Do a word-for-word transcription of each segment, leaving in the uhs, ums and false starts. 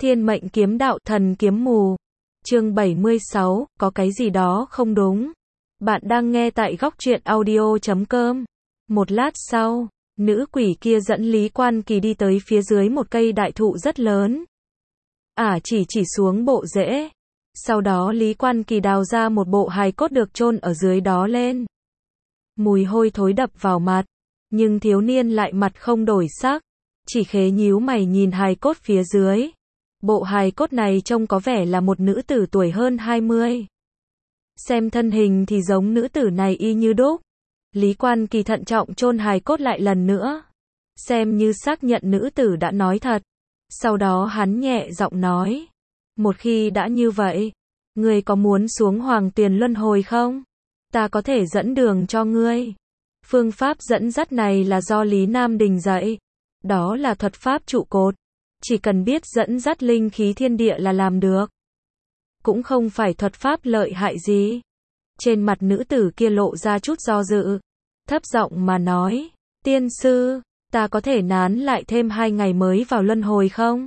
Thiên mệnh kiếm đạo thần kiếm mù. Chương bảy mươi sáu, có cái gì đó không đúng. Bạn đang nghe tại góc truyện audio chấm com. Một lát sau, nữ quỷ kia dẫn Lý Quan Kỳ đi tới phía dưới một cây đại thụ rất lớn. Ả à, chỉ chỉ xuống bộ rễ. Sau đó Lý Quan Kỳ đào ra một bộ hài cốt được chôn ở dưới đó lên. Mùi hôi thối đập vào mặt, nhưng thiếu niên lại mặt không đổi sắc, chỉ khế nhíu mày nhìn hài cốt phía dưới. Bộ hài cốt này trông có vẻ là một nữ tử tuổi hơn hai mươi. Xem thân hình thì giống nữ tử này y như đúc. Lý Quan Kỳ thận trọng chôn hài cốt lại lần nữa, xem như xác nhận nữ tử đã nói thật. Sau đó hắn nhẹ giọng nói, một khi đã như vậy, ngươi có muốn xuống Hoàng Tuyền luân hồi không? Ta có thể dẫn đường cho ngươi. Phương pháp dẫn dắt này là do Lý Nam Đình dạy. Đó là thuật pháp trụ cột. Chỉ cần biết dẫn dắt linh khí thiên địa là làm được. Cũng không phải thuật pháp lợi hại gì. Trên mặt nữ tử kia lộ ra chút do dự. Thấp giọng mà nói, tiên sư, ta có thể nán lại thêm hai ngày mới vào luân hồi không?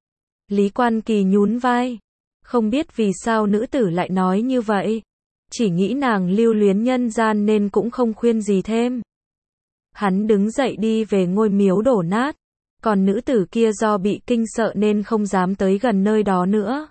Lý Quan Kỳ nhún vai. Không biết vì sao nữ tử lại nói như vậy. Chỉ nghĩ nàng lưu luyến nhân gian nên cũng không khuyên gì thêm. Hắn đứng dậy đi về ngôi miếu đổ nát. Còn nữ tử kia do bị kinh sợ nên không dám tới gần nơi đó nữa.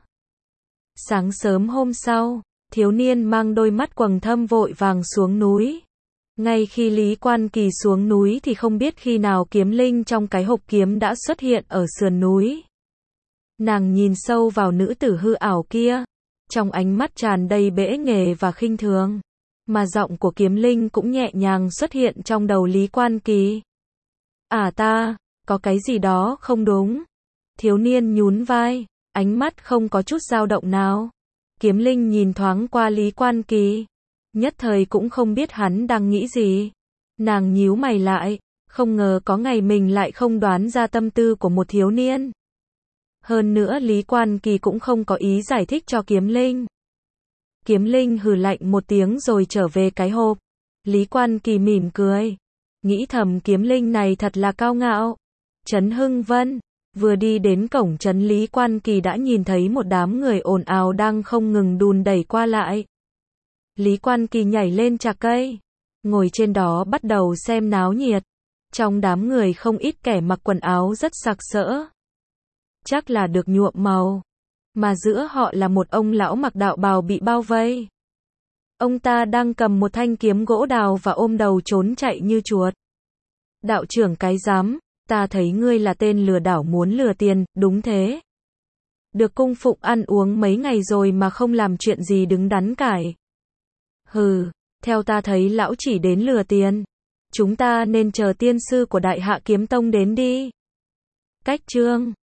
Sáng sớm hôm sau, thiếu niên mang đôi mắt quầng thâm vội vàng xuống núi. Ngay khi Lý Quan Kỳ xuống núi thì không biết khi nào kiếm linh trong cái hộp kiếm đã xuất hiện ở sườn núi. Nàng nhìn sâu vào nữ tử hư ảo kia, trong ánh mắt tràn đầy bẽ nghề và khinh thường, mà giọng của kiếm linh cũng nhẹ nhàng xuất hiện trong đầu Lý Quan Kỳ. À ta, có cái gì đó không đúng. Thiếu niên nhún vai, ánh mắt không có chút dao động nào. Kiếm linh nhìn thoáng qua Lý Quan Kỳ, nhất thời cũng không biết hắn đang nghĩ gì. Nàng nhíu mày lại, không ngờ có ngày mình lại không đoán ra tâm tư của một thiếu niên. Hơn nữa Lý Quan Kỳ cũng không có ý giải thích cho kiếm linh. Kiếm linh hừ lạnh một tiếng rồi trở về cái hộp. Lý Quan Kỳ mỉm cười, nghĩ thầm kiếm linh này thật là cao ngạo. Trấn Hưng Vân, vừa đi đến cổng trấn Lý Quan Kỳ đã nhìn thấy một đám người ồn ào đang không ngừng đùn đẩy qua lại. Lý Quan Kỳ nhảy lên chạc cây, ngồi trên đó bắt đầu xem náo nhiệt. Trong đám người không ít kẻ mặc quần áo rất sặc sỡ. Chắc là được nhuộm màu. Mà giữa họ là một ông lão mặc đạo bào bị bao vây. Ông ta đang cầm một thanh kiếm gỗ đào và ôm đầu trốn chạy như chuột. Đạo trưởng cái dám, ta thấy ngươi là tên lừa đảo muốn lừa tiền, đúng thế. Được cung phụng ăn uống mấy ngày rồi mà không làm chuyện gì đứng đắn cải. Hừ, theo ta thấy lão chỉ đến lừa tiền. Chúng ta nên chờ tiên sư của Đại Hạ Kiếm Tông đến đi. Cách chương